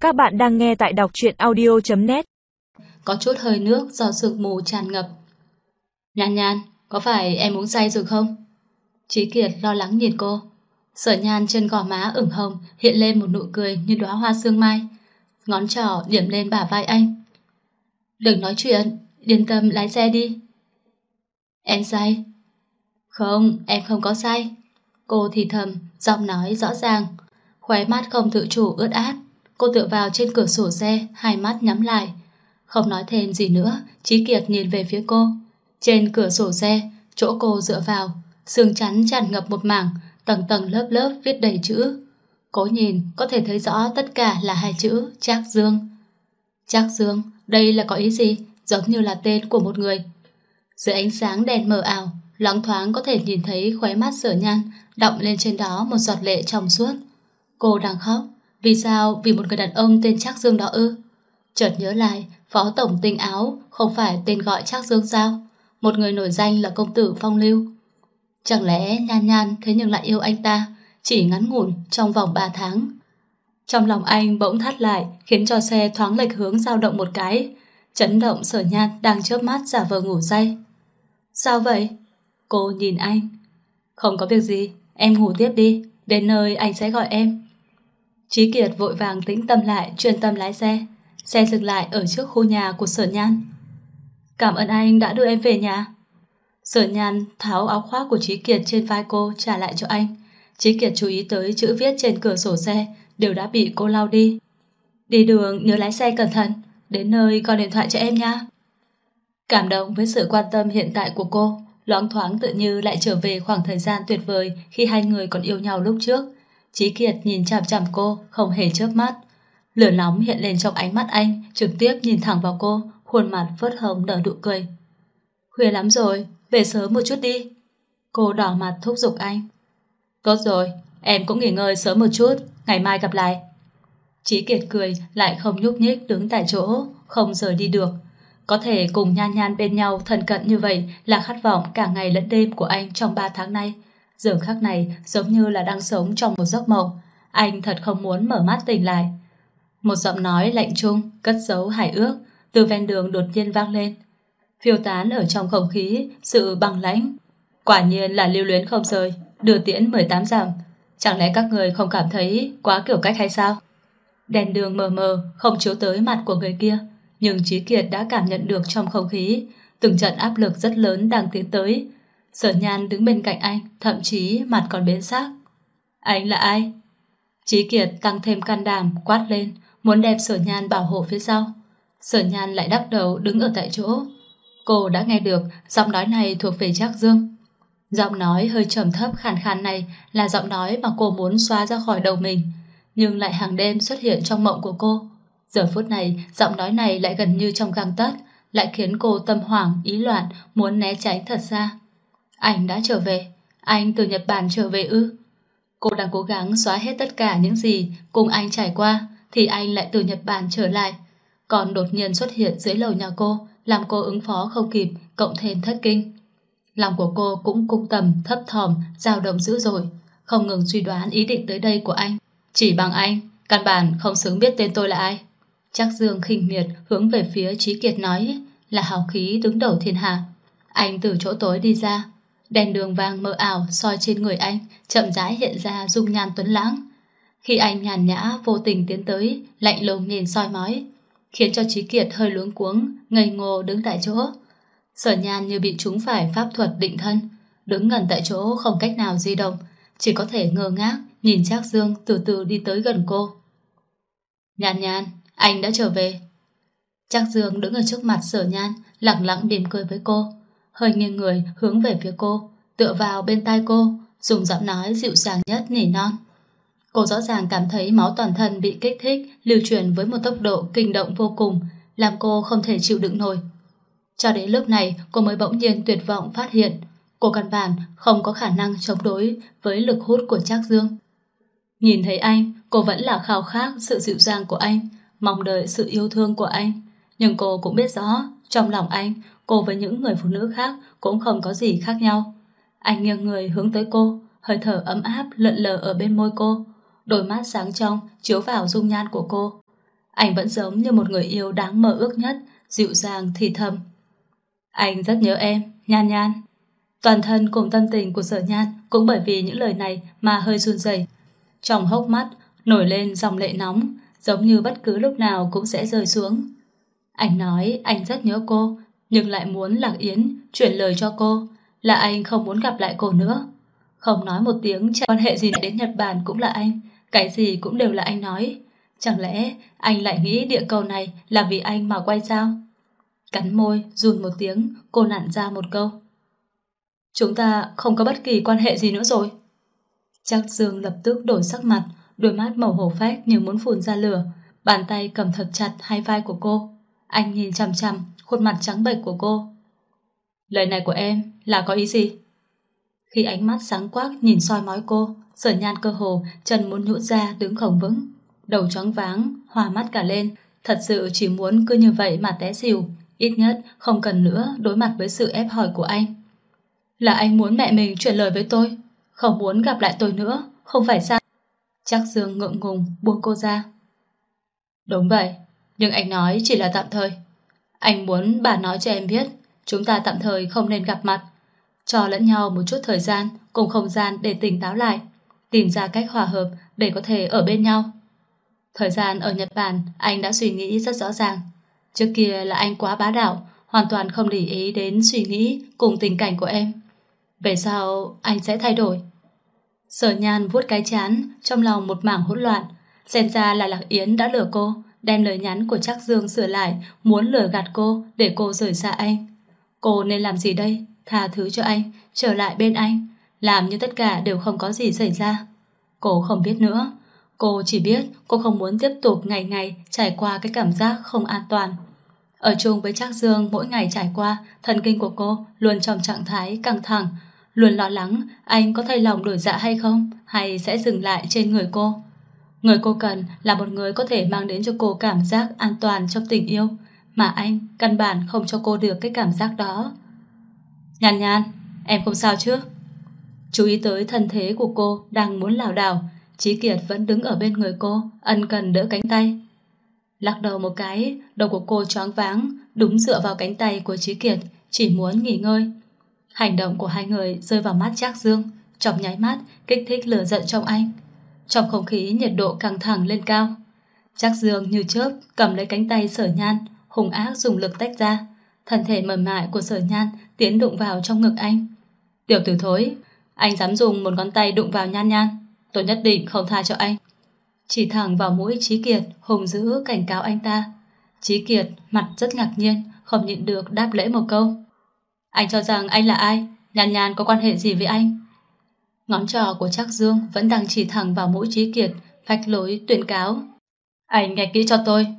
Các bạn đang nghe tại đọc truyện audio.net. Có chút hơi nước do sương mù tràn ngập. Nhan Nhan, có phải em uống say rồi không? Chí Kiệt lo lắng nhìn cô. Sở Nhan trên gò má ửng hồng hiện lên một nụ cười như đóa hoa sương mai. Ngón trỏ điểm lên bả vai anh. Đừng nói chuyện, yên tâm lái xe đi. Em say? Không, em không có say. Cô thì thầm, giọng nói rõ ràng. Khóe mắt không tự chủ ướt át. Cô tựa vào trên cửa sổ xe, hai mắt nhắm lại. Không nói thêm gì nữa, Chí Kiệt nhìn về phía cô. Trên cửa sổ xe, chỗ cô dựa vào, sương chắn tràn ngập một mảng, tầng tầng lớp lớp viết đầy chữ. Cố nhìn, có thể thấy rõ tất cả là hai chữ Trác Dương. Trác Dương, đây là có ý gì? Giống như là tên của một người. Dưới ánh sáng đèn mờ ảo, loáng thoáng có thể nhìn thấy khóe mắt Sở Nhan đọng lên trên đó một giọt lệ trong suốt. Cô đang khóc. Vì sao? Vì một người đàn ông tên Trác Dương đó ư? Chợt nhớ lại, Phó Tổng Tinh Áo không phải tên gọi Trác Dương sao? Một người nổi danh là công tử phong lưu. Chẳng lẽ Nhan Nhan thế nhưng lại yêu anh ta, chỉ ngắn ngủn trong vòng 3 tháng. Trong lòng anh bỗng thắt lại, khiến cho xe thoáng lệch hướng dao động một cái. Chấn động Sở Nhan đang chớp mắt giả vờ ngủ say. Sao vậy? Cô nhìn anh. Không có việc gì, em ngủ tiếp đi, đến nơi anh sẽ gọi em. Chí Kiệt vội vàng tĩnh tâm lại, chuyên tâm lái xe. Xe dừng lại ở trước khu nhà của Sở Nhan. Cảm ơn anh đã đưa em về nhà. Sở Nhan tháo áo khoác của Chí Kiệt trên vai cô trả lại cho anh. Chí Kiệt chú ý tới chữ viết trên cửa sổ xe đều đã bị cô lau đi. Đi đường nhớ lái xe cẩn thận, đến nơi gọi điện thoại cho em nha. Cảm động với sự quan tâm hiện tại của cô, loáng thoáng tự như lại trở về khoảng thời gian tuyệt vời khi hai người còn yêu nhau lúc trước. Chí Kiệt nhìn chằm chằm cô, không hề chớp mắt. Lửa nóng hiện lên trong ánh mắt anh, trực tiếp nhìn thẳng vào cô, khuôn mặt phớt hồng nở nụ cười. Khuya lắm rồi, về sớm một chút đi. Cô đỏ mặt thúc giục anh. Tốt rồi, em cũng nghỉ ngơi sớm một chút, ngày mai gặp lại. Chí Kiệt cười, lại không nhúc nhích đứng tại chỗ, không rời đi được. Có thể cùng Nhan Nhan bên nhau thân cận như vậy là khát vọng cả ngày lẫn đêm của anh trong 3 tháng nay. Giờ khắc này giống như là đang sống trong một giấc mộng. Anh thật không muốn mở mắt tỉnh lại. Một giọng nói lạnh trung, cất giấu hài ước, từ ven đường đột nhiên vang lên. Phiêu tán ở trong không khí, sự băng lãnh. Quả nhiên là lưu luyến không rời, đưa tiễn 18 dặm. Chẳng lẽ các người không cảm thấy quá kiểu cách hay sao? Đèn đường mờ mờ, không chiếu tới mặt của người kia. Nhưng Chí Kiệt đã cảm nhận được trong không khí từng trận áp lực rất lớn đang tiến tới. Sở Nhan đứng bên cạnh anh, thậm chí mặt còn biến sắc. Anh là ai? Chí Kiệt tăng thêm can đảm quát lên, muốn đem Sở Nhan bảo hộ phía sau. Sở Nhan lại đắc đầu đứng ở tại chỗ. Cô đã nghe được giọng nói này thuộc về Trác Dương. Giọng nói hơi trầm thấp khàn khàn này là giọng nói mà cô muốn xóa ra khỏi đầu mình, nhưng lại hàng đêm xuất hiện trong mộng của cô. Giờ phút này, giọng nói này lại gần như trong gang tấc, lại khiến cô tâm hoảng, ý loạn, muốn né tránh thật xa. Anh đã trở về. Anh từ Nhật Bản trở về ư? Cô đang cố gắng xóa hết tất cả những gì cùng anh trải qua, thì anh lại từ Nhật Bản trở lại. Còn đột nhiên xuất hiện dưới lầu nhà cô, làm cô ứng phó không kịp, cộng thêm thất kinh. Lòng của cô cũng cung tầm, thấp thỏm, dao động dữ dội, không ngừng suy đoán ý định tới đây của anh. Chỉ bằng anh, căn bản không xứng biết tên tôi là ai. Trác Dương khinh miệt hướng về phía Chí Kiệt nói, là hào khí đứng đầu thiên hạ. Anh từ chỗ tối đi ra, đèn đường vàng mờ ảo soi trên người anh, chậm rãi hiện ra dung nhan tuấn lãng. Khi anh nhàn nhã vô tình tiến tới, lạnh lùng nhìn soi mói, khiến cho Chí Kiệt hơi luống cuống, ngây ngô đứng tại chỗ. Sở Nhan như bị trúng phải pháp thuật định thân, đứng ngẩn tại chỗ không cách nào di động, chỉ có thể ngơ ngác nhìn Trác Dương từ từ đi tới gần cô. Nhan Nhan, anh đã trở về. Trác Dương đứng ở trước mặt Sở Nhan, lặng lặng mỉm cười với cô, hơi nghiêng người hướng về phía cô, tựa vào bên tai cô, dùng giọng nói dịu dàng nhất nỉ non. Cô rõ ràng cảm thấy máu toàn thân bị kích thích, lưu truyền với một tốc độ kinh động vô cùng, làm cô không thể chịu đựng nổi. Cho đến lúc này, cô mới bỗng nhiên tuyệt vọng phát hiện, cô căn bản không có khả năng chống đối với lực hút của Trác Dương. Nhìn thấy anh, cô vẫn là khao khát sự dịu dàng của anh, mong đợi sự yêu thương của anh. Nhưng cô cũng biết rõ, trong lòng anh, cô với những người phụ nữ khác cũng không có gì khác nhau. Anh nghiêng người hướng tới cô, hơi thở ấm áp lượn lờ ở bên môi cô, đôi mắt sáng trong chiếu vào dung nhan của cô. Anh vẫn giống như một người yêu đáng mơ ước nhất, dịu dàng thì thầm. Anh rất nhớ em, Nhan Nhan. Toàn thân cùng tâm tình của Sở Nhan cũng bởi vì những lời này mà hơi run rẩy. Trong hốc mắt nổi lên dòng lệ nóng, giống như bất cứ lúc nào cũng sẽ rơi xuống. Anh nói anh rất nhớ cô, nhưng lại muốn Lạc Yến chuyển lời cho cô là anh không muốn gặp lại cô nữa. Không nói một tiếng chẳng quan hệ gì đến Nhật Bản cũng là anh, cái gì cũng đều là anh nói. Chẳng lẽ anh lại nghĩ địa cầu này là vì anh mà quay sao? Cắn môi, run một tiếng, cô nặn ra một câu. Chúng ta không có bất kỳ quan hệ gì nữa rồi. Trác Dương lập tức đổi sắc mặt, đôi mắt màu hổ phách như muốn phun ra lửa, bàn tay cầm thật chặt hai vai của cô. Anh nhìn chằm chằm khuôn mặt trắng bệch của cô. Lời này của em là có ý gì? Khi ánh mắt sáng quắc nhìn soi mói cô, Sở Nhan cơ hồ chân muốn nhũn ra đứng không vững, đầu choáng váng, hoa mắt cả lên, thật sự chỉ muốn cứ như vậy mà té xỉu, ít nhất không cần nữa đối mặt với sự ép hỏi của anh. Là anh muốn mẹ mình chuyển lời với tôi, không muốn gặp lại tôi nữa, không phải sao? Trác Dương ngượng ngùng buông cô ra. Đúng vậy, nhưng anh nói chỉ là tạm thời. Anh muốn bà nói cho em biết, chúng ta tạm thời không nên gặp mặt, cho lẫn nhau một chút thời gian cùng không gian để tỉnh táo lại, tìm ra cách hòa hợp để có thể ở bên nhau. Thời gian ở Nhật Bản anh đã suy nghĩ rất rõ ràng. Trước kia là anh quá bá đạo, hoàn toàn không để ý đến suy nghĩ cùng tình cảnh của em. Về sau anh sẽ thay đổi. Sở Nhan vuốt cái trán, trong lòng một mảng hỗn loạn. Xem ra là Lạc Yến đã lừa cô, đem lời nhắn của Trác Dương sửa lại, muốn lừa gạt cô để cô rời xa anh. Cô nên làm gì đây? Tha thứ cho anh, trở lại bên anh, làm như tất cả đều không có gì xảy ra. Cô không biết nữa. Cô chỉ biết cô không muốn tiếp tục ngày ngày trải qua cái cảm giác không an toàn. Ở chung với Trác Dương mỗi ngày trải qua, thần kinh của cô luôn trong trạng thái căng thẳng, luôn lo lắng anh có thay lòng đổi dạ hay không, hay sẽ dừng lại trên người cô. Người cô cần là một người có thể mang đến cho cô cảm giác an toàn trong tình yêu, mà anh căn bản không cho cô được cái cảm giác đó. Nhan Nhan, em không sao chứ? Chú ý tới thân thế của cô đang muốn lảo đảo, Chí Kiệt vẫn đứng ở bên người cô, ân cần đỡ cánh tay. Lắc đầu một cái, đầu của cô choáng váng, đúng dựa vào cánh tay của Chí Kiệt, chỉ muốn nghỉ ngơi. Hành động của hai người rơi vào mắt Trác Dương, trong nháy mắt kích thích lửa giận trong anh. Trong không khí nhiệt độ căng thẳng lên cao, Trác Dương như chớp cầm lấy cánh tay Sở Nhan, hung ác dùng lực tách ra. Thân thể mềm mại của Sở Nhan tiến đụng vào trong ngực anh. Tiểu tử thối, anh dám dùng một ngón tay đụng vào Nhan Nhan, tôi nhất định không tha cho anh. Chỉ thẳng vào mũi Chí Kiệt, hùng dữ cảnh cáo anh ta. Chí Kiệt mặt rất ngạc nhiên, không nhịn được đáp lễ một câu. Anh cho rằng anh là ai? Nhan Nhan có quan hệ gì với anh? Ngón trỏ của Trác Dương vẫn đang chỉ thẳng vào mũi Chí Kiệt, phách lối tuyên cáo. Anh nghe kỹ cho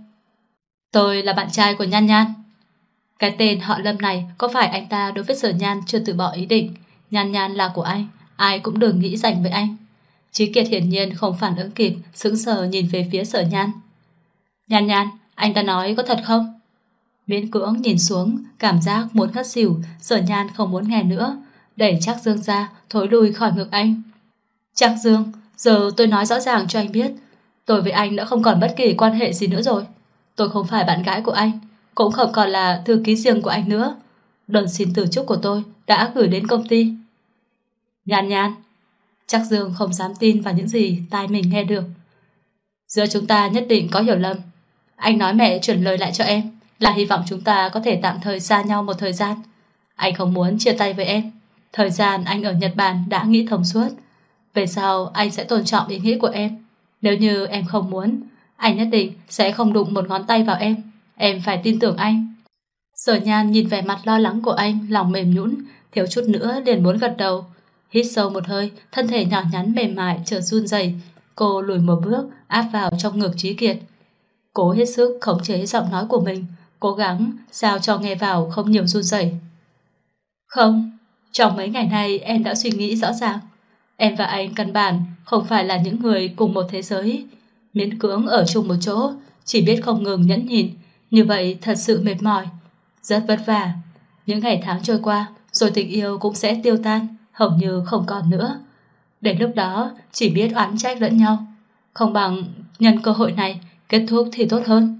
tôi là bạn trai của Nhan Nhan. Cái tên họ Lâm này, có phải anh ta đối với Sở Nhan chưa từ bỏ ý định? Nhan Nhan là của anh, ai cũng đừng nghĩ giành với anh. Chí Kiệt hiển nhiên không phản ứng kịp, sững sờ nhìn về phía Sở Nhan. Nhan Nhan, anh ta nói có thật không? Miễn cưỡng nhìn xuống, cảm giác muốn ngất xỉu. Sở Nhan không muốn nghe nữa, đẩy Trác Dương ra, thối lui khỏi ngực anh. Trác Dương, giờ tôi nói rõ ràng cho anh biết, tôi với anh đã không còn bất kỳ quan hệ gì nữa rồi. Tôi không phải bạn gái của anh, cũng không còn là thư ký riêng của anh nữa. Đơn xin từ chức của tôi đã gửi đến công ty. Nhan Nhan. Trác Dương không dám tin vào những gì tai mình nghe được. Giữa chúng ta nhất định có hiểu lầm. Anh nói mẹ chuyển lời lại cho em là hy vọng chúng ta có thể tạm thời xa nhau một thời gian. Anh không muốn chia tay với em. Thời gian anh ở Nhật Bản đã nghĩ thông suốt. Về sau anh sẽ tôn trọng ý nghĩ của em. Nếu như em không muốn, anh nhất định sẽ không đụng một ngón tay vào em. Em phải tin tưởng anh. Sở Nhan nhìn vẻ mặt lo lắng của anh, lòng mềm nhũn, thiếu chút nữa liền muốn gật đầu. Hít sâu một hơi, thân thể nhỏ nhắn mềm mại chợt run rẩy. Cô lùi một bước, áp vào trong ngực Chí Kiệt. Cố hết sức khống chế giọng nói của mình, cố gắng sao cho nghe vào không nhiều run rẩy. Không, trong mấy ngày nay em đã suy nghĩ rõ ràng. Em và anh căn bản không phải là những người cùng một thế giới. Miễn cưỡng ở chung một chỗ, chỉ biết không ngừng nhẫn nhịn, như vậy thật sự mệt mỏi, rất vất vả. Những ngày tháng trôi qua, rồi tình yêu cũng sẽ tiêu tan, hầu như không còn nữa. Đến lúc đó chỉ biết oán trách lẫn nhau. Không bằng nhân cơ hội này kết thúc thì tốt hơn.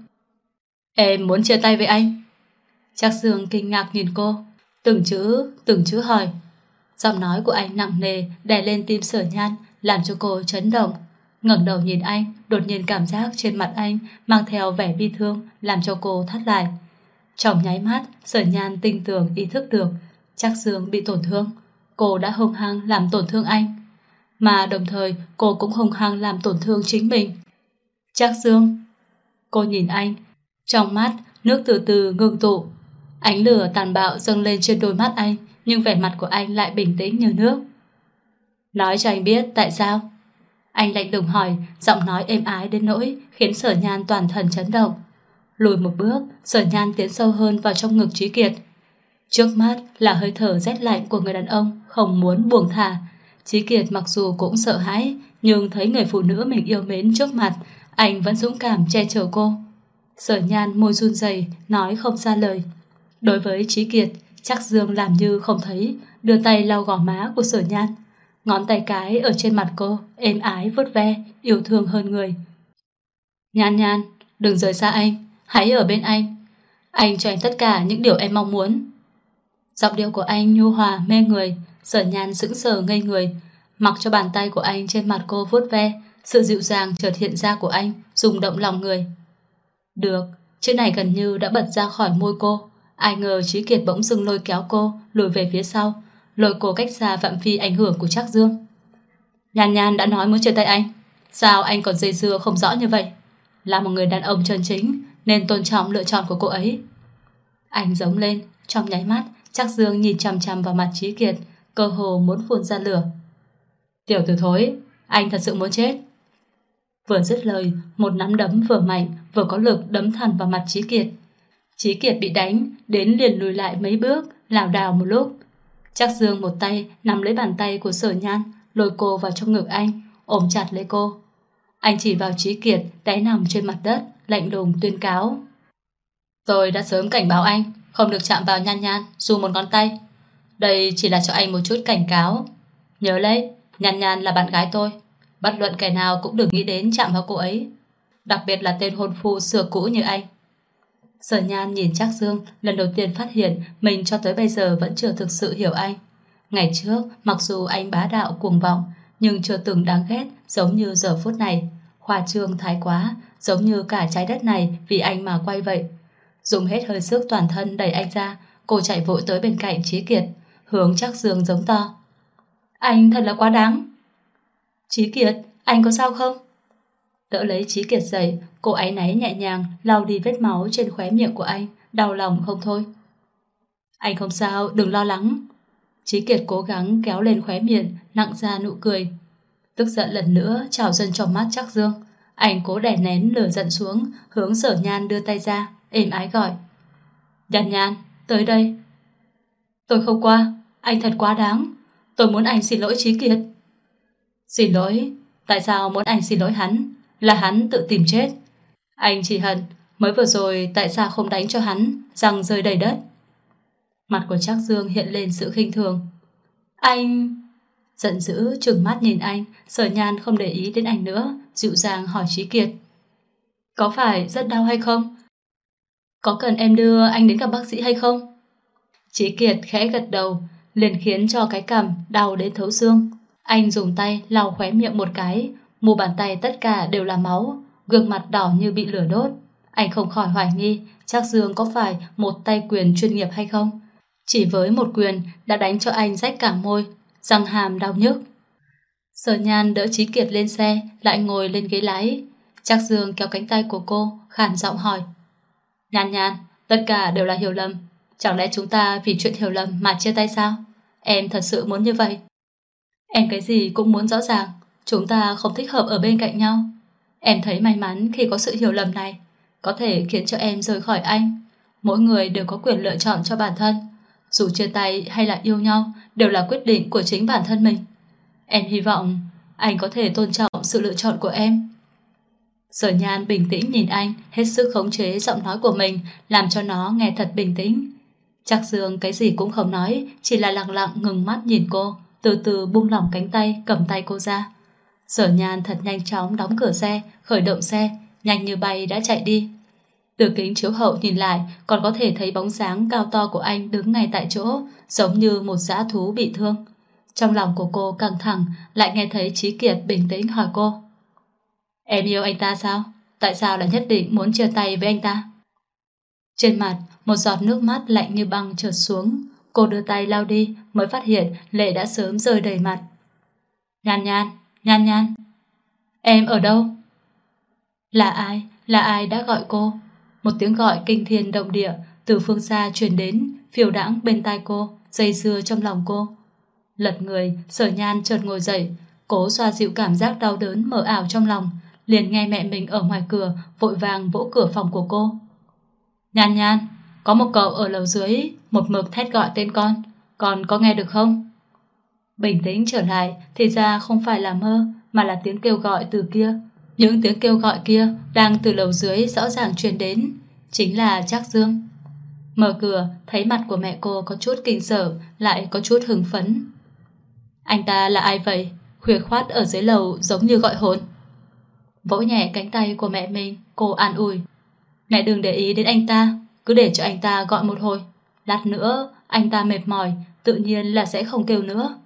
Em muốn chia tay với anh? Trác Dương kinh ngạc nhìn cô, từng chữ hỏi. Giọng nói của anh nặng nề đè lên tim Sở Nhan, làm cho cô chấn động. Ngẩng đầu nhìn anh, đột nhiên cảm giác trên mặt anh mang theo vẻ bi thương, làm cho cô thắt lại. Trong nháy mắt, Sở Nhan tinh tường ý thức được Trác Dương bị tổn thương. Cô đã hung hăng làm tổn thương anh, mà đồng thời cô cũng hung hăng làm tổn thương chính mình. Trác Dương. Cô nhìn anh, trong mắt nước từ từ ngưng tụ. Ánh lửa tàn bạo dâng lên trên đôi mắt anh, nhưng vẻ mặt của anh lại bình tĩnh như nước. Nói cho anh biết tại sao? Anh lạnh lùng hỏi, giọng nói êm ái đến nỗi khiến Sở Nhan toàn thân chấn động. Lùi một bước, Sở Nhan tiến sâu hơn vào trong ngực Chí Kiệt. Trước mắt là hơi thở rét lạnh của người đàn ông không muốn buông thả. Chí Kiệt mặc dù cũng sợ hãi, nhưng thấy người phụ nữ mình yêu mến trước mặt, anh vẫn dũng cảm che chở cô. Sở Nhan môi run rẩy nói không ra lời. Đối với Chí Kiệt, Trác Dương làm như không thấy, đưa tay lau gò má của Sở Nhan. Ngón tay cái ở trên mặt cô êm ái vuốt ve, yêu thương hơn người. Nhan Nhan, đừng rời xa anh, hãy ở bên anh. Anh cho em tất cả những điều em mong muốn. Giọng điệu của anh nhu hòa mê người. Sở Nhan sững sờ ngây người, mặc cho bàn tay của anh trên mặt cô vuốt ve. Sự dịu dàng chợt hiện ra của anh rung động lòng người. Được, chữ này gần như đã bật ra khỏi môi cô. Ai ngờ Chí Kiệt bỗng dưng lôi kéo cô lùi về phía sau, lôi cô cách xa phạm vi ảnh hưởng của Trác Dương. Nhan Nhan đã nói muốn chia tay anh, sao anh còn dây dưa không rõ như vậy? Là một người đàn ông chân chính nên tôn trọng lựa chọn của cô ấy. Anh giống lên. Trong nháy mắt, Trác Dương nhìn chằm chằm vào mặt Chí Kiệt, cơ hồ muốn phun ra lửa. Tiểu tử thối, anh thật sự muốn chết. Vừa dứt lời, một nắm đấm vừa mạnh vừa có lực đấm thẳng vào mặt Chí Kiệt. Chí Kiệt bị đánh đến liền lùi lại mấy bước, lảo đảo một lúc. Trác Dương một tay nắm lấy bàn tay của Sở Nhan, lôi cô vào trong ngực anh, ôm chặt lấy cô. Anh chỉ vào Chí Kiệt đáy nằm trên mặt đất, lạnh lùng tuyên cáo. Tôi đã sớm cảnh báo anh không được chạm vào Nhan Nhan dù một ngón tay. Đây chỉ là cho anh một chút cảnh cáo. Nhớ lấy, Nhan Nhan là bạn gái tôi, bất luận kẻ nào cũng đừng nghĩ đến chạm vào cô ấy, đặc biệt là tên hôn phu xưa cũ như anh. Sở Nhan nhìn Trác Dương, lần đầu tiên phát hiện mình cho tới bây giờ vẫn chưa thực sự hiểu anh. Ngày trước, mặc dù anh bá đạo cuồng vọng, nhưng chưa từng đáng ghét giống như giờ phút này. Khoa trương thái quá, giống như cả trái đất này vì anh mà quay vậy. Dùng hết hơi sức toàn thân đẩy anh ra, cô chạy vội tới bên cạnh Chí Kiệt, hướng Trác Dương giống to. Anh thật là quá đáng. Chí Kiệt, anh có sao không? Đỡ lấy Chí Kiệt dậy, cô áy náy nhẹ nhàng lau đi vết máu trên khóe miệng của anh, đau lòng không thôi. Anh không sao, đừng lo lắng. Chí Kiệt cố gắng kéo lên khóe miệng, nặng ra nụ cười. Tức giận lần nữa trào dâng trong mắt Trác Dương. Anh cố đè nén lửa giận xuống, hướng Sở Nhan đưa tay ra, êm ái gọi. Nhan Nhan, tới đây. Tôi không qua, anh thật quá đáng. Tôi muốn anh xin lỗi Chí Kiệt. Xin lỗi? Tại sao muốn anh xin lỗi hắn? Là hắn tự tìm chết. Anh chỉ hận mới vừa rồi tại sao không đánh cho hắn răng rơi đầy đất. Mặt của Trác Dương hiện lên sự khinh thường. Anh... Giận dữ trừng mắt nhìn anh. Sở Nhan không để ý đến anh nữa, dịu dàng hỏi Chí Kiệt. Có phải rất đau hay không? Có cần em đưa anh đến gặp bác sĩ hay không? Chí Kiệt khẽ gật đầu, liền khiến cho cái cằm đau đến thấu xương. Anh dùng tay lau khóe miệng một cái, mu bàn tay tất cả đều là máu, gương mặt đỏ như bị lửa đốt. Anh không khỏi hoài nghi Trác Dương có phải một tay quyền chuyên nghiệp hay không. Chỉ với một quyền đã đánh cho anh rách cả môi, răng hàm đau nhức. Sở Nhan đỡ Chí Kiệt lên xe, lại ngồi lên ghế lái. Trác Dương kéo cánh tay của cô, khàn giọng hỏi. Nhan Nhan, tất cả đều là hiểu lầm. Chẳng lẽ chúng ta vì chuyện hiểu lầm mà chia tay sao? Em thật sự muốn như vậy? Em cái gì cũng muốn rõ ràng. Chúng ta không thích hợp ở bên cạnh nhau. Em thấy may mắn khi có sự hiểu lầm này, có thể khiến cho em rời khỏi anh. Mỗi người đều có quyền lựa chọn cho bản thân. Dù chia tay hay là yêu nhau đều là quyết định của chính bản thân mình. Em hy vọng anh có thể tôn trọng sự lựa chọn của em. Sở Nhan bình tĩnh nhìn anh, hết sức khống chế giọng nói của mình, làm cho nó nghe thật bình tĩnh. Trác Dương cái gì cũng không nói, chỉ là lặng lặng ngừng mắt nhìn cô, từ từ buông lỏng cánh tay cầm tay cô ra. Sở Nhan thật nhanh chóng đóng cửa xe, khởi động xe, nhanh như bay đã chạy đi. Từ kính chiếu hậu nhìn lại, còn có thể thấy bóng dáng cao to của anh đứng ngay tại chỗ, giống như một dã thú bị thương. Trong lòng của cô căng thẳng, lại nghe thấy Chí Kiệt bình tĩnh hỏi cô: Em yêu anh ta sao? Tại sao lại nhất định muốn chia tay với anh ta? Trên mặt, một giọt nước mắt lạnh như băng trượt xuống. Cô đưa tay lau đi, mới phát hiện lệ đã sớm rơi đầy mặt. Nhan Nhan, Nhan Nhan, em ở đâu? Là ai? Là ai đã gọi cô? Một tiếng gọi kinh thiên động địa từ phương xa truyền đến, phiêu đãng bên tai cô, dây dưa trong lòng cô. Lật người, Sở Nhan chợt ngồi dậy, cố xoa dịu cảm giác đau đớn mờ ảo trong lòng, liền nghe mẹ mình ở ngoài cửa vội vàng vỗ cửa phòng của cô. Nhan Nhan, có một cậu ở lầu dưới một mực thét gọi tên con có nghe được không? Bình tĩnh trở lại, thì ra không phải là mơ, mà là tiếng kêu gọi từ kia. Những tiếng kêu gọi kia đang từ lầu dưới rõ ràng truyền đến, chính là Trác Dương. Mở cửa, thấy mặt của mẹ cô có chút kinh sợ, lại có chút hưng phấn. Anh ta là ai vậy? Khuya khoát ở dưới lầu giống như gọi hồn. Vỗ nhẹ cánh tay của mẹ mình, cô an ủi. Mẹ đừng để ý đến anh ta, cứ để cho anh ta gọi một hồi. Lát nữa, anh ta mệt mỏi, tự nhiên là sẽ không kêu nữa.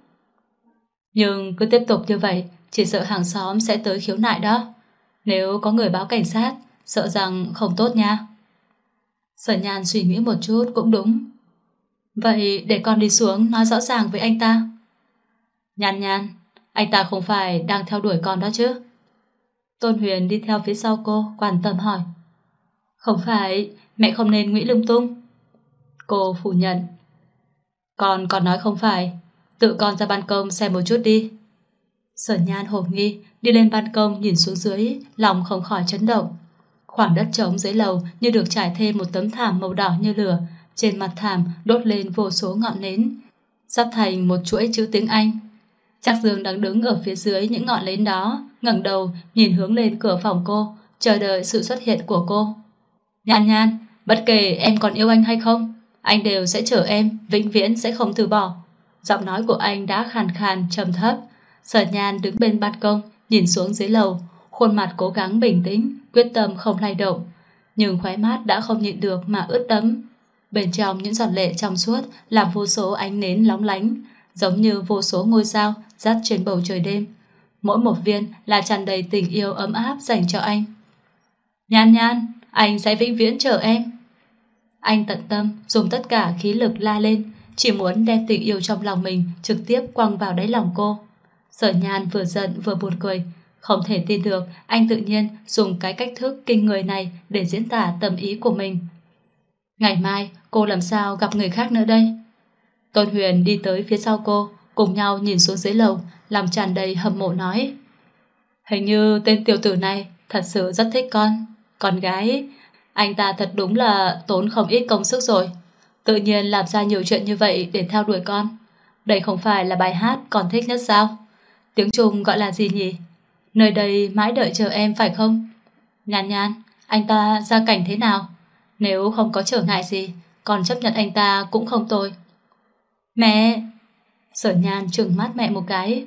Nhưng cứ tiếp tục như vậy, chỉ sợ hàng xóm sẽ tới khiếu nại đó. Nếu có người báo cảnh sát, sợ rằng không tốt nha. Sở Nhan suy nghĩ một chút cũng đúng. Vậy để con đi xuống nói rõ ràng với anh ta. Nhan Nhan, anh ta không phải đang theo đuổi con đó chứ? Tôn Huyền đi theo phía sau cô, quan tâm hỏi. Không phải, mẹ không nên nghĩ lung tung. Cô phủ nhận. Con còn nói không phải, tự con ra ban công xem một chút đi. Sở Nhan hồn nghi, đi lên ban công nhìn xuống dưới, lòng không khỏi chấn động. Khoảng đất trống dưới lầu như được trải thêm một tấm thảm màu đỏ như lửa, trên mặt thảm đốt lên vô số ngọn nến, sắp thành một chuỗi chữ tiếng Anh. Trác Dương đang đứng ở phía dưới những ngọn nến đó, ngẩng đầu nhìn hướng lên cửa phòng cô, chờ đợi sự xuất hiện của cô. Nhan Nhan, bất kể em còn yêu anh hay không, anh đều sẽ chở em, vĩnh viễn sẽ không từ bỏ. Giọng nói của anh đã khàn khàn, trầm thấp. Sở Nhan đứng bên ban công, nhìn xuống dưới lầu, khuôn mặt cố gắng bình tĩnh, quyết tâm không lay động. Nhưng khóe mắt đã không nhịn được mà ướt đẫm. Bên trong những giọt lệ trong suốt làm vô số ánh nến lóng lánh, giống như vô số ngôi sao dắt trên bầu trời đêm. Mỗi một viên là tràn đầy tình yêu ấm áp dành cho anh. Nhan Nhan, anh sẽ vĩnh viễn chờ em. Anh tận tâm dùng tất cả khí lực la lên, chỉ muốn đem tình yêu trong lòng mình trực tiếp quăng vào đáy lòng cô. Sở Nhan vừa giận vừa buồn cười, không thể tin được anh tự nhiên dùng cái cách thức kinh người này để diễn tả tâm ý của mình. Ngày mai cô làm sao gặp người khác nữa đây? Tôn Huyền đi tới phía sau cô, cùng nhau nhìn xuống dưới lầu, lòng tràn đầy hâm mộ nói. Hình như tên tiểu tử này thật sự rất thích con gái. Anh ta thật đúng là tốn không ít công sức rồi, tự nhiên làm ra nhiều chuyện như vậy để theo đuổi con. Đây không phải là bài hát con thích nhất sao? Tiếng Trung gọi là gì nhỉ? Nơi đây mãi đợi chờ em phải không? Nhan Nhan, anh ta gia cảnh thế nào? Nếu không có trở ngại gì, con chấp nhận anh ta cũng không tồi. Mẹ! Sở Nhan trừng mắt mẹ một cái.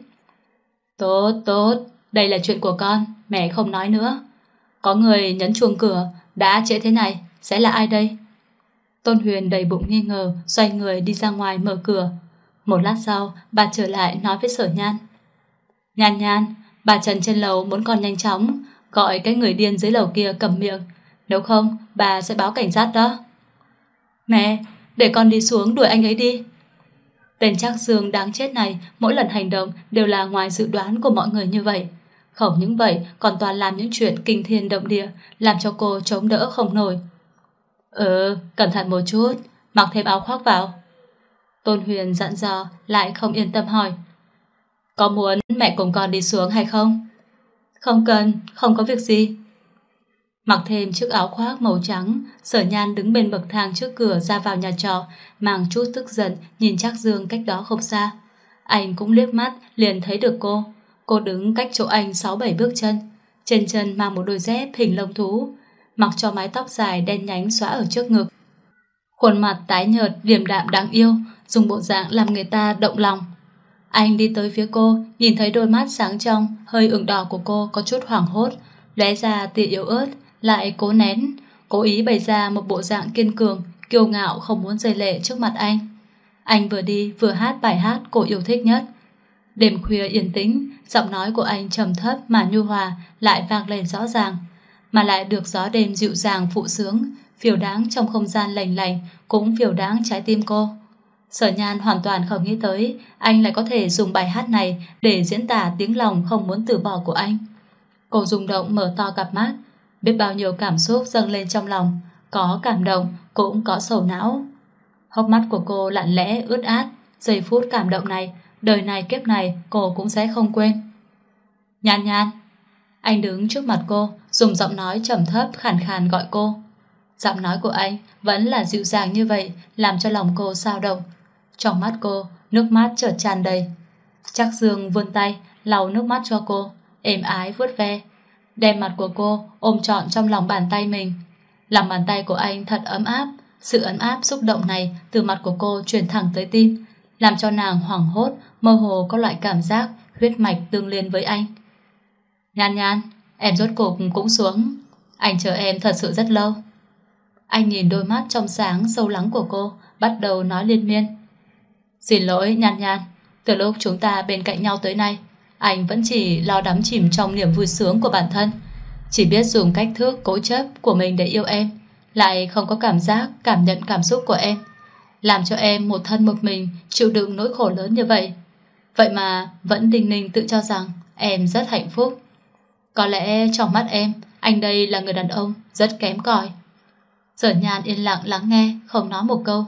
Tốt, đây là chuyện của con, mẹ không nói nữa. Có người nhấn chuông cửa, đã trễ thế này, sẽ là ai đây? Tôn Huyền đầy bụng nghi ngờ, xoay người đi ra ngoài mở cửa. Một lát sau, bà trở lại nói với Sở Nhan. Nhan Nhan, bà Trần trên lầu muốn con nhanh chóng gọi cái người điên dưới lầu kia cầm miệng, nếu không bà sẽ báo cảnh sát đó. Mẹ, để con đi xuống đuổi anh ấy đi. Tên Trác Dương đáng chết này mỗi lần hành động đều là ngoài dự đoán của mọi người như vậy. Không những vậy còn toàn làm những chuyện kinh thiên động địa, làm cho cô chống đỡ không nổi. Cẩn thận một chút, mặc thêm áo khoác vào. Tôn Huyền dặn dò, lại không yên tâm hỏi. Có muốn mẹ cùng con đi xuống hay không? Không cần, không có việc gì. Mặc thêm chiếc áo khoác màu trắng, Sở Nhan đứng bên bậc thang trước cửa ra vào nhà trọ, mang chút tức giận nhìn Trác Dương cách đó không xa. Anh cũng liếc mắt liền thấy được cô. Cô đứng cách chỗ anh 6-7 bước chân, trên chân mang một đôi dép hình lông thú, mặc cho mái tóc dài đen nhánh xõa ở trước ngực. Khuôn mặt tái nhợt điềm đạm đáng yêu, dùng bộ dạng làm người ta động lòng. Anh đi tới phía cô, nhìn thấy đôi mắt sáng trong, hơi ửng đỏ của cô có chút hoảng hốt, lóe ra tia yếu ớt, lại cố nén, cố ý bày ra một bộ dạng kiên cường, kiêu ngạo không muốn rơi lệ trước mặt anh. Anh vừa đi vừa hát bài hát cô yêu thích nhất. Đêm khuya yên tĩnh, giọng nói của anh trầm thấp mà nhu hòa lại vang lên rõ ràng, mà lại được gió đêm dịu dàng phụ sướng, phiêu đáng trong không gian lành lành, cũng phiêu đáng trái tim cô. Sở Nhan hoàn toàn không nghĩ tới anh lại có thể dùng bài hát này để diễn tả tiếng lòng không muốn từ bỏ của anh. Cô rung động mở to cặp mắt, biết bao nhiêu cảm xúc dâng lên trong lòng, có cảm động cũng có sầu não. Hốc mắt của cô lặng lẽ ướt át, giây phút cảm động này, đời này kiếp này cô cũng sẽ không quên. Nhan Nhan. Anh đứng trước mặt cô, dùng giọng nói trầm thấp khàn khàn gọi cô. Giọng nói của anh vẫn là dịu dàng như vậy, làm cho lòng cô xao động. Trong mắt cô, nước mắt chợt tràn đầy. Trác Dương vươn tay lau nước mắt cho cô, êm ái vuốt ve, đem mặt của cô ôm trọn trong lòng bàn tay mình. Lòng bàn tay của anh thật ấm áp. Sự ấm áp xúc động này từ mặt của cô truyền thẳng tới tim, làm cho nàng hoảng hốt, mơ hồ có loại cảm giác huyết mạch tương liên với anh. Nhan Nhan, em rốt cuộc cũng xuống. Anh chờ em thật sự rất lâu. Anh nhìn đôi mắt trong sáng sâu lắng của cô, bắt đầu nói liên miên. Xin lỗi Nhan Nhan, từ lúc chúng ta bên cạnh nhau tới nay, anh vẫn chỉ lo đắm chìm trong niềm vui sướng của bản thân, chỉ biết dùng cách thức cố chấp của mình để yêu em, lại không có cảm giác cảm nhận cảm xúc của em, làm cho em một thân một mình chịu đựng nỗi khổ lớn như vậy. Vậy mà vẫn đinh ninh tự cho rằng em rất hạnh phúc. Có lẽ trong mắt em, anh đây là người đàn ông rất kém cỏi. Sở Nhan yên lặng lắng nghe, không nói một câu.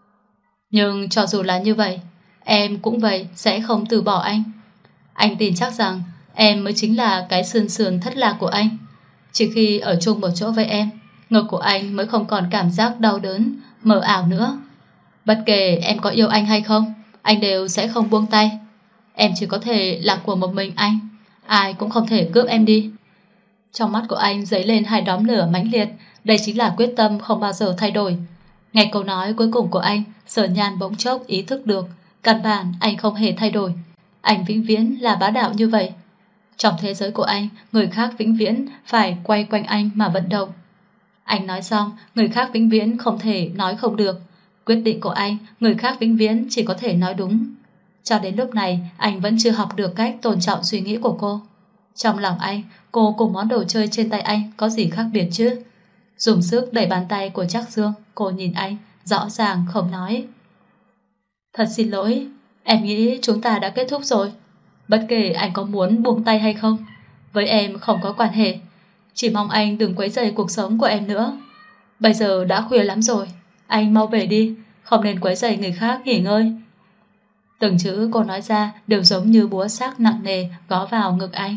Nhưng cho dù là như vậy, em cũng vậy sẽ không từ bỏ anh. Anh tin chắc rằng em mới chính là cái sườn sườn thất lạc của anh. Chỉ khi ở chung một chỗ với em, ngực của anh mới không còn cảm giác đau đớn, mờ ảo nữa. Bất kể em có yêu anh hay không, anh đều sẽ không buông tay. Em chỉ có thể là của một mình anh, ai cũng không thể cướp em đi. Trong mắt của anh dấy lên hai đốm lửa mãnh liệt. Đây chính là quyết tâm không bao giờ thay đổi. Nghe câu nói cuối cùng của anh, Sở Nhan bỗng chốc ý thức được căn bản anh không hề thay đổi. Anh vĩnh viễn là bá đạo như vậy. Trong thế giới của anh, người khác vĩnh viễn phải quay quanh anh mà vận động. Anh nói xong, người khác vĩnh viễn không thể nói không được. Quyết định của anh, người khác vĩnh viễn chỉ có thể nói đúng. Cho đến lúc này, anh vẫn chưa học được cách tôn trọng suy nghĩ của cô. Trong lòng anh, cô cùng món đồ chơi trên tay anh có gì khác biệt chứ? Dùng sức đẩy bàn tay của Trác Dương, cô nhìn anh, rõ ràng không nói. Thật xin lỗi, em nghĩ chúng ta đã kết thúc rồi. Bất kể anh có muốn buông tay hay không, với em không có quan hệ. Chỉ mong anh đừng quấy rầy cuộc sống của em nữa. Bây giờ đã khuya lắm rồi, anh mau về đi, không nên quấy rầy người khác nghỉ ngơi. Từng chữ cô nói ra đều giống như búa xác nặng nề gõ vào ngực anh.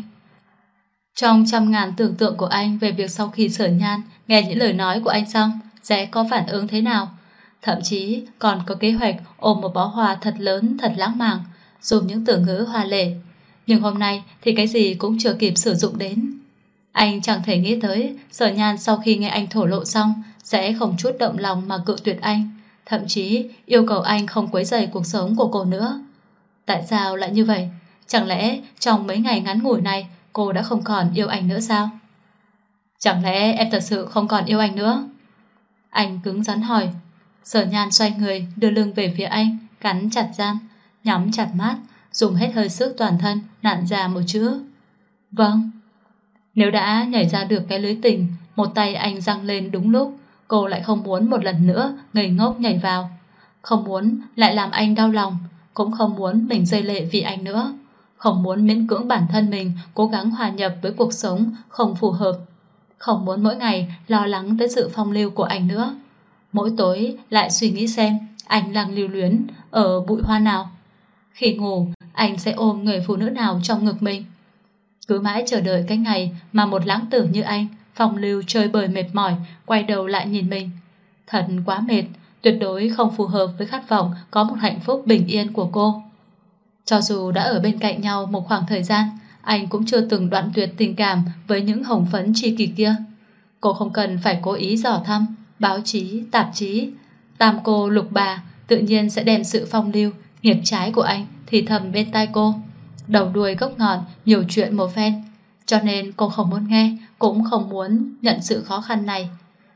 Trong trăm ngàn tưởng tượng của anh về việc sau khi Sở Nhan nghe những lời nói của anh xong sẽ có phản ứng thế nào, thậm chí còn có kế hoạch ôm một bó hoa thật lớn thật lãng mạn, dùng những từ ngữ hoa lệ. Nhưng hôm nay thì cái gì cũng chưa kịp sử dụng đến. Anh chẳng thể nghĩ tới Sở Nhan sau khi nghe anh thổ lộ xong sẽ không chút động lòng mà cự tuyệt anh, thậm chí yêu cầu anh không quấy rầy cuộc sống của cô nữa. Tại sao lại như vậy? Chẳng lẽ trong mấy ngày ngắn ngủi này cô đã không còn yêu anh nữa sao? Chẳng lẽ em thật sự không còn yêu anh nữa? Anh cứng rắn hỏi. Sở Nhan xoay người đưa lưng về phía anh, cắn chặt răng, nhắm chặt mắt, dùng hết hơi sức toàn thân nặn ra một chữ. Vâng. Nếu đã nhảy ra được cái lưới tình, một tay anh giăng lên đúng lúc, cô lại không muốn một lần nữa ngây ngốc nhảy vào. Không muốn lại làm anh đau lòng, cũng không muốn mình rơi lệ vì anh nữa. Không muốn miễn cưỡng bản thân mình cố gắng hòa nhập với cuộc sống không phù hợp. Không muốn mỗi ngày lo lắng tới sự phong lưu của anh nữa. Mỗi tối lại suy nghĩ xem anh đang lưu luyến ở bụi hoa nào. Khi ngủ, anh sẽ ôm người phụ nữ nào trong ngực mình. Cứ mãi chờ đợi cái ngày mà một lãng tử như anh, phong lưu chơi bời mệt mỏi, quay đầu lại nhìn mình. Thật quá mệt, tuyệt đối không phù hợp với khát vọng có một hạnh phúc bình yên của cô. Cho dù đã ở bên cạnh nhau một khoảng thời gian, anh cũng chưa từng đoạn tuyệt tình cảm với những hồng phấn tri kỷ kia. Cô không cần phải cố ý dò thăm, báo chí, tạp chí, tam cô lục bà tự nhiên sẽ đem sự phong lưu, nghiệp trái của anh thì thầm bên tai cô, đầu đuôi gốc ngọn, nhiều chuyện một phen. Cho nên cô không muốn nghe, cũng không muốn nhận sự khó khăn này.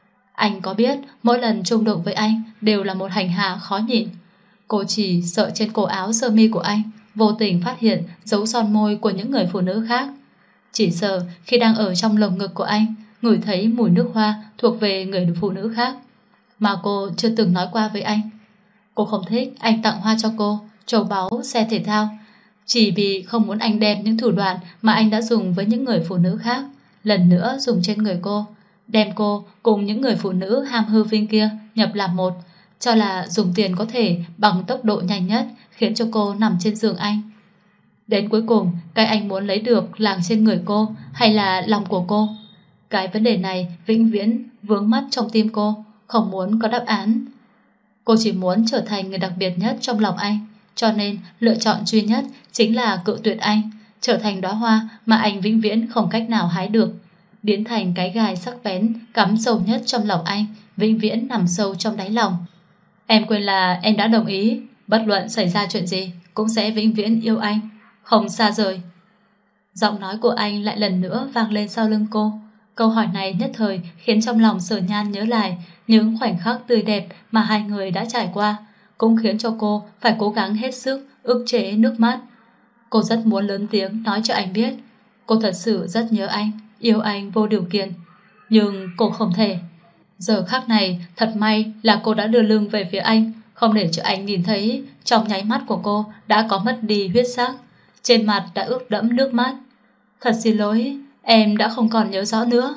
Anh có biết mỗi lần chung đụng với anh đều là một hành hạ khó nhịn. Cô chỉ sợ trên cổ áo sơ mi của anh vô tình phát hiện dấu son môi của những người phụ nữ khác. Chỉ sợ khi đang ở trong lồng ngực của anh ngửi thấy mùi nước hoa thuộc về người phụ nữ khác mà cô chưa từng nói qua với anh. Cô không thích anh tặng hoa cho cô, trầu báu, xe thể thao, chỉ vì không muốn anh đem những thủ đoạn mà anh đã dùng với những người phụ nữ khác lần nữa dùng trên người cô, đem cô cùng những người phụ nữ ham hư vinh kia nhập làm một, cho là dùng tiền có thể bằng tốc độ nhanh nhất khiến cho cô nằm trên giường anh. Đến cuối cùng, cái anh muốn lấy được là trên người cô hay là lòng của cô? Cái vấn đề này vĩnh viễn vướng mắc trong tim cô, không muốn có đáp án. Cô chỉ muốn trở thành người đặc biệt nhất trong lòng anh, cho nên lựa chọn duy nhất chính là cự tuyệt anh, trở thành đóa hoa mà anh vĩnh viễn không cách nào hái được, biến thành cái gai sắc bén cắm sâu nhất trong lòng anh, vĩnh viễn nằm sâu trong đáy lòng. Em quên là em đã đồng ý, bất luận xảy ra chuyện gì cũng sẽ vĩnh viễn yêu anh, không xa rời. Giọng nói của anh lại lần nữa vang lên sau lưng cô. Câu hỏi này nhất thời khiến trong lòng Sở Nhan nhớ lại những khoảnh khắc tươi đẹp mà hai người đã trải qua, cũng khiến cho cô phải cố gắng hết sức ức chế nước mắt. Cô rất muốn lớn tiếng nói cho anh biết cô thật sự rất nhớ anh, yêu anh vô điều kiện, nhưng cô không thể. Giờ khắc này thật may là cô đã đưa lưng về phía anh, không để cho anh nhìn thấy trong nháy mắt của cô đã có mất đi huyết sắc, trên mặt đã ướt đẫm nước mắt. Thật xin lỗi, em đã không còn nhớ rõ nữa.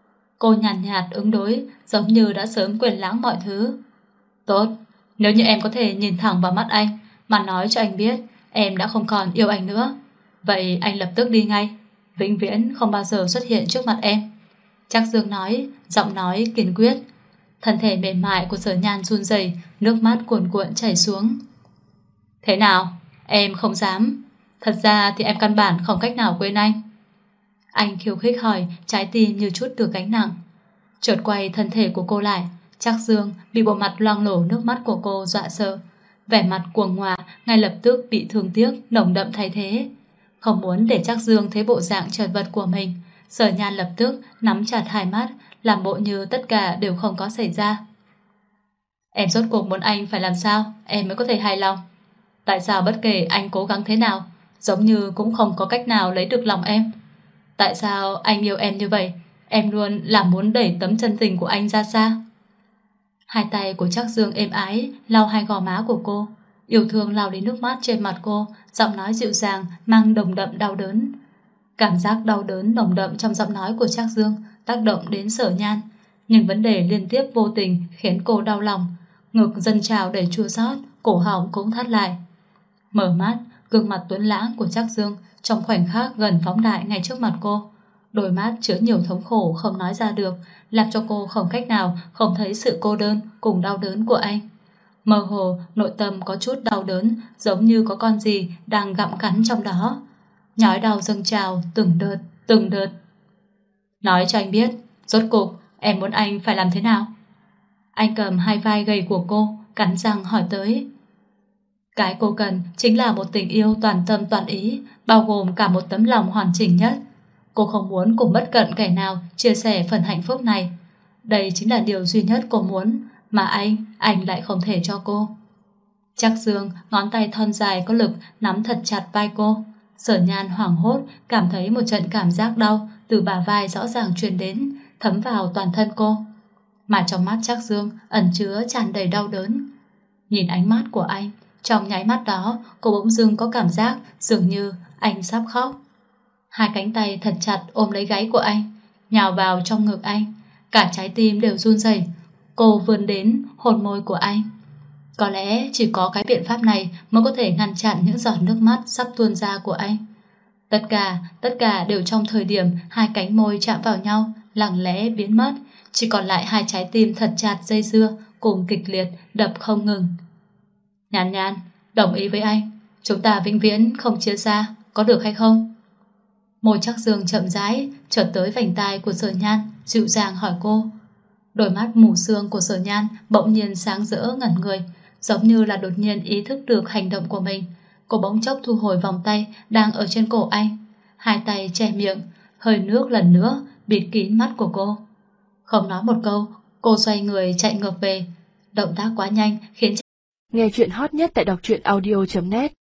Cô nhàn nhạt ứng đối, giống như đã sớm quên lãng mọi thứ. Tốt, nếu như em có thể nhìn thẳng vào mắt anh mà nói cho anh biết em đã không còn yêu anh nữa, vậy anh lập tức đi ngay, vĩnh viễn không bao giờ xuất hiện trước mặt em. Trác Dương nói, giọng nói kiên quyết. Thân thể mềm mại của Sở Nhan run rẩy, nước mắt cuồn cuộn chảy xuống. Thế nào? Em không dám. Thật ra thì em căn bản không cách nào quên anh. Anh khiêu khích hỏi, trái tim như chút được gánh nặng. Chợt quay thân thể của cô lại, Trác Dương bị bộ mặt loang lổ nước mắt của cô dọa sợ, vẻ mặt cuồng ngọa ngay lập tức bị thương tiếc nồng đậm thay thế. Không muốn để Trác Dương thấy bộ dạng chật vật của mình, Sở Nhan lập tức nắm chặt hai mắt, làm bộ như tất cả đều không có xảy ra. Em rốt cuộc muốn anh phải làm sao em mới có thể hài lòng? Tại sao bất kể anh cố gắng thế nào, giống như cũng không có cách nào lấy được lòng em? Tại sao anh yêu em như vậy, em luôn làm muốn đẩy tấm chân tình của anh ra xa? Hai tay của Trác Dương êm ái lau hai gò má của cô, yêu thương lau đi nước mắt trên mặt cô, giọng nói dịu dàng mang nồng đậm đau đớn. Cảm giác đau đớn nồng đậm trong giọng nói của Trác Dương tác động đến Sở Nhan, nhưng vấn đề liên tiếp vô tình khiến cô đau lòng, ngực dâng trào đầy chua xót, cổ họng cũng thắt lại. Mở mắt, gương mặt tuấn lãng của Trác Dương trong khoảnh khắc gần phóng đại ngay trước mặt cô, đôi mắt chứa nhiều thống khổ không nói ra được, làm cho cô không cách nào không thấy sự cô đơn cùng đau đớn của anh. Mơ hồ, nội tâm có chút đau đớn, giống như có con gì đang gặm cắn trong đó. Nhói đau dâng trào từng đợt, từng đợt. Nói cho anh biết, rốt cuộc em muốn anh phải làm thế nào? Anh cầm hai vai gầy của cô, cắn răng hỏi tới. Cái cô cần chính là một tình yêu toàn tâm toàn ý, bao gồm cả một tấm lòng hoàn chỉnh nhất. Cô không muốn cùng bất cận kẻ nào chia sẻ phần hạnh phúc này. Đây chính là điều duy nhất cô muốn, mà anh lại không thể cho cô. Trác Dương ngón tay thon dài có lực nắm thật chặt vai cô. Sở Nhan hoảng hốt, cảm thấy một trận cảm giác đau từ bả vai rõ ràng truyền đến, thấm vào toàn thân cô. Mà trong mắt Trác Dương ẩn chứa tràn đầy đau đớn. Nhìn ánh mắt của anh, trong nháy mắt đó cô bỗng dưng có cảm giác dường như anh sắp khóc. Hai cánh tay thật chặt ôm lấy gáy của anh, nhào vào trong ngực anh, cả trái tim đều run rẩy. Cô vươn đến hôn môi của anh. Có lẽ chỉ có cái biện pháp này mới có thể ngăn chặn những giọt nước mắt sắp tuôn ra của anh. Tất cả đều trong thời điểm hai cánh môi chạm vào nhau, lặng lẽ biến mất, chỉ còn lại hai trái tim thật chặt dây dưa cùng kịch liệt đập không ngừng. Nhan Nhan, đồng ý với anh, chúng ta vĩnh viễn không chia xa, có được hay không? Môi Trác Dương chậm rãi chợt tới vành tai của Sở Nhan, dịu dàng hỏi cô. Đôi mắt mù sương của Sở Nhan bỗng nhiên sáng rỡ ngẩn người, giống như là đột nhiên ý thức được hành động của mình. Cô bỗng chốc thu hồi vòng tay đang ở trên cổ anh, hai tay che miệng, hơi nước lần nữa bịt kín mắt của cô. Không nói một câu, cô xoay người chạy ngược về. Động tác quá nhanh khiến nghe chuyện hot nhất tại đọc truyện audio.net